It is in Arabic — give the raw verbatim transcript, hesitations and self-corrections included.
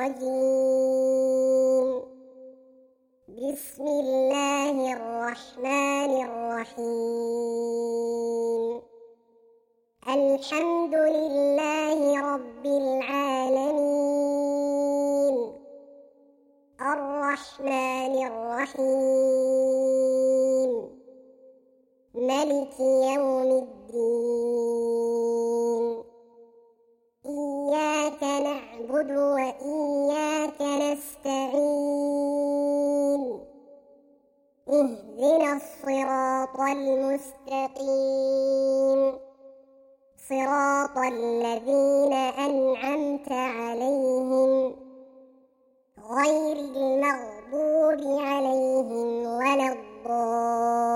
الرجيم. بسم الله الرحمن الرحيم. الحمد لله رب العالمين، الرحمن الرحيم، ملك يوم الدين. إياك نعبد وإياك نستعين. اهدنا الصراط المستقيم، صراط الذين أنعمت عليهم غير المغضوب عليهم ولا الضالين.